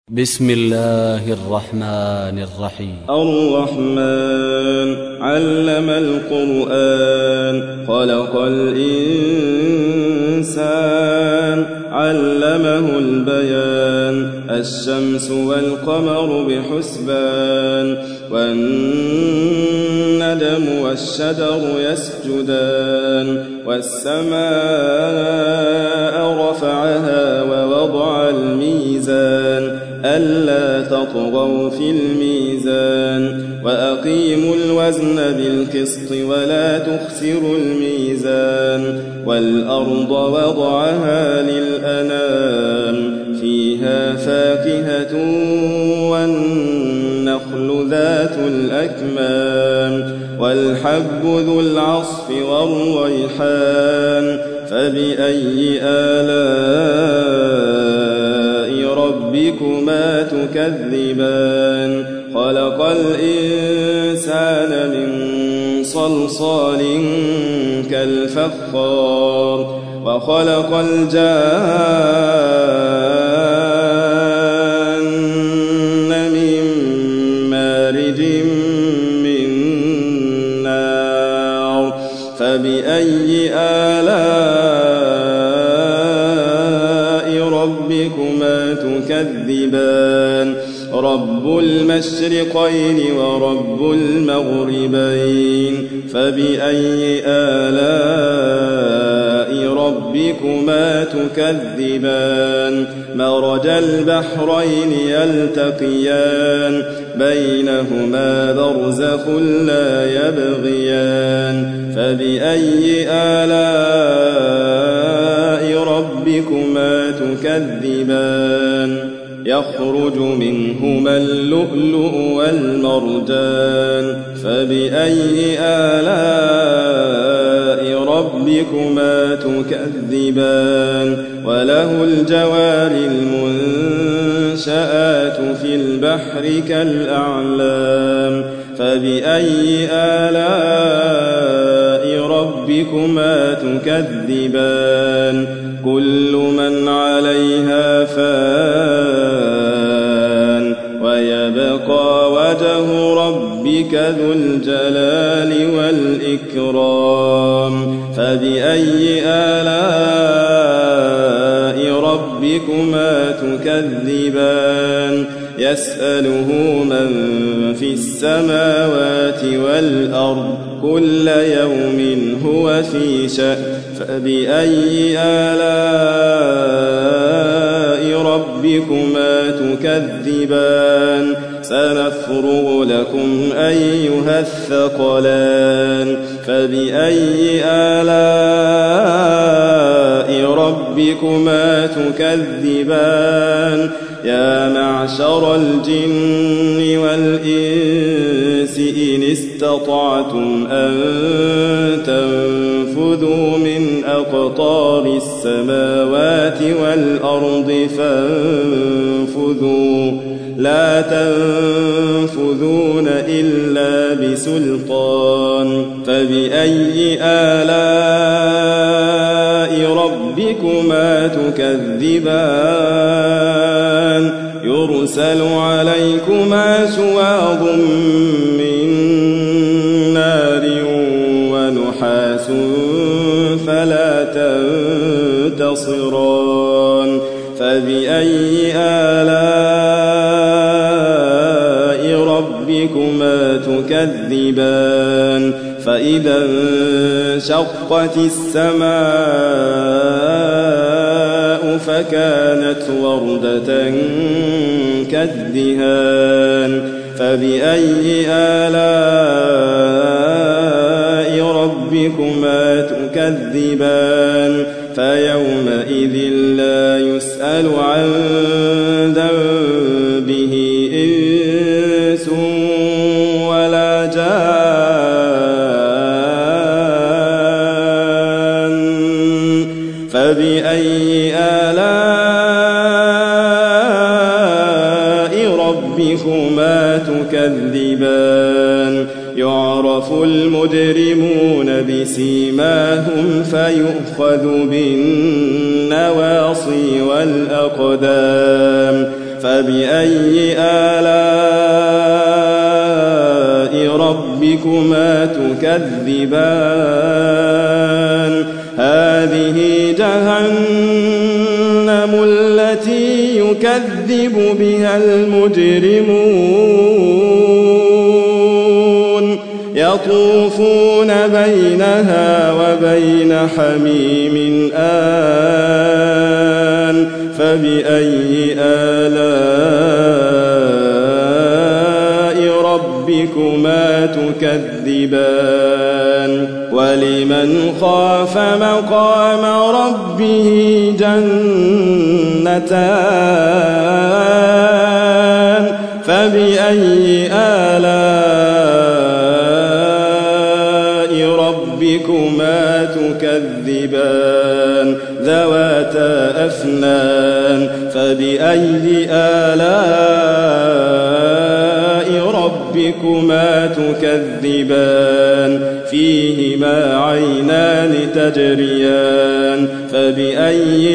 بسم الله الرحمن الرحيم. الرحمن علم القرآن خلق الإنسان علمه البيان الشمس والقمر بحسبان والنجم والشجر يسجدان والسماء رفعها ووضع الميزان ألا تطغوا في الميزان وأقيموا الوزن بالقسط ولا تخسروا الميزان والأرض وضعها للأنام فيها فاكهة والنخل ذات الأكمام والحب ذو العصف والريحان فبأي آلاء ربكما تكذبان خلق الإنسان من صلصال كالفخار وخلق الجان من مارج من نار فبأي آلاء ربكما تكذبان رب المشرقين ورب المغربين فبأي آلاء ربكما تكذبان مرج البحرين يلتقيان بينهما برزخ لا يبغيان فبأي آلاء ربكما تكذبان يخرج منهما اللؤلؤ والمرجان فبأي آلاء ربكما تكذبان وله الجوار المنشآت في البحر كالأعلام فبأي آلاء ربكما تكذبان كل من عليها فان ويبقى وجه ربك ذو الجلال والإكرام فبأي آلاء ربكما تكذبان يسأله من في السماوات والأرض كل يوم هو في شأن فبأي آلاء ربكما تكذبان سنفرغ لكم أيها الثقلان فبأي آلاء ربكما تكذبان يا معشر الجن والإنس إن استطعتم أن تنفذوا من أقطار السماوات والأرض فانفذوا لا تنفذون إلا بسلطان فبأي آلاء ربكما تكذبان يرسل عليكما شواظ من نار ونحاس فلا تنتصران فبأي آلاء ربكما تكذبان فإذا انشقت السماء فكانت وردة كالدهان فبأي آلاء ربكما تكذبان فيومئذ لا يسأل عن ذنبه إنس ولا جان فبأي آلاء ربكما تكذبان يعرف المجرمون بسيماهم فيؤخذ بالنواصي والأقدام فبأي آلاء ربكما تكذبان هذه جهنم التي يكذب بها المجرمون يطوفون بينها وبين حميم آن فبأي آلاء ربكما تكذبان ولمن خاف مقام ربه جنتان فبأي آلاء ربكما تكذبان ذواتا أفنان فبأي آلاء ربكما تكذبان فيهما عينان تجريان فبأي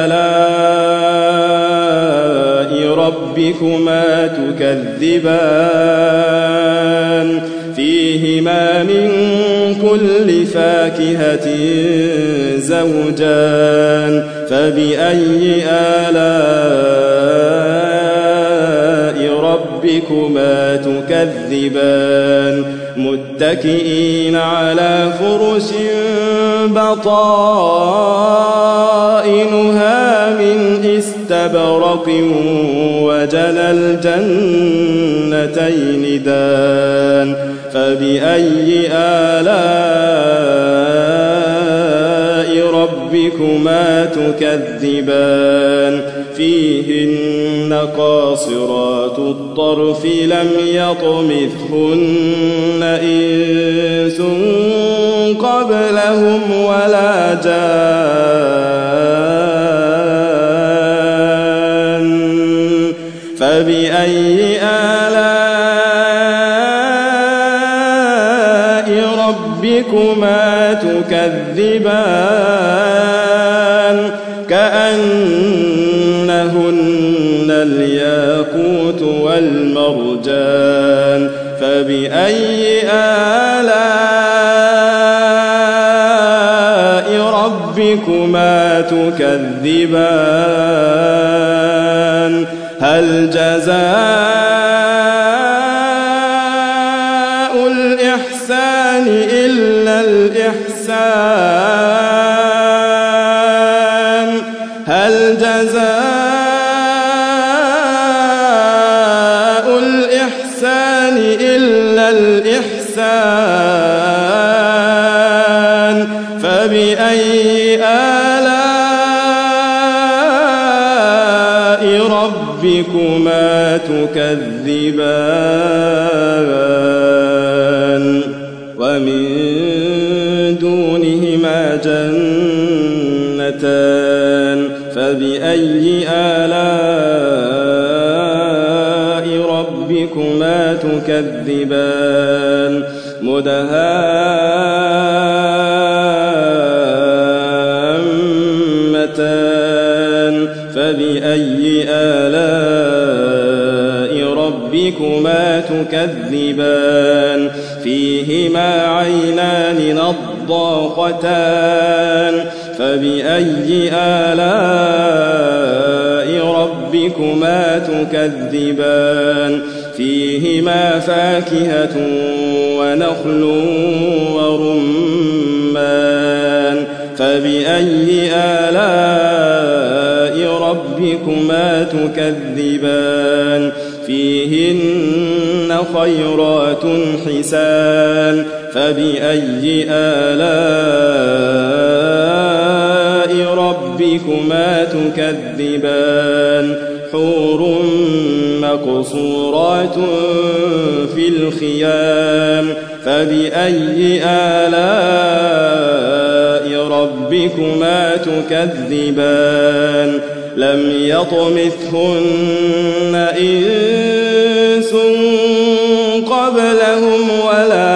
آلاء ربكما تكذبان فيهما من كل فاكهة زوجان فبأي آلاء ربكما تكذبان متكئين على فرش بطائنها من استبرق وجنى الجنتين دان فبأي آلاء ربكما تكذبان فيهن قاصرات الطرف لم يطمثهن إنس قبلهم ولا جان فبأي آلاء ربكما تكذبان كأنهن الياقوت والمرجان فبأي آلاء ربكما تكذبان هل جزاء الإحسان إلا الإحسان هل جزاء الإحسان إلا الإحسان فبأي آلاء ربكما تكذبان ومن دونهما جنتان فبأي آلاء ربكما تكذبان مدهامتان فبأي آلاء ربكما تكذبان فيهما عينان نضاختان فبأي آلاء ربكما تكذبان فيهما فاكهة ونخل ورمان فبأي آلاء ربكما تكذبان فيهن خيرات حسان فبأي آلاء ربكما تكذبان حور مقصورات في الخيام فبأي آلاء ربكما تكذبان لم يطمثهن إنس قبلهم ولا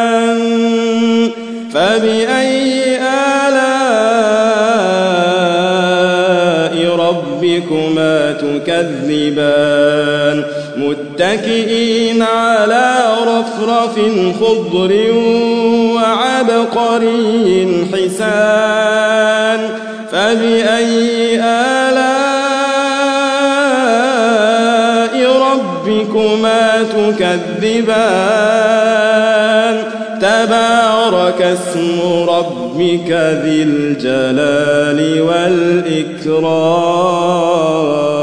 جان فبأي آلاء ربكما تكذبان متكئين على رفرف خضر وعبقري حسان فبأي آلاء ربكما تكذبان تبارك اسم ربك ذي الجلال والإكرام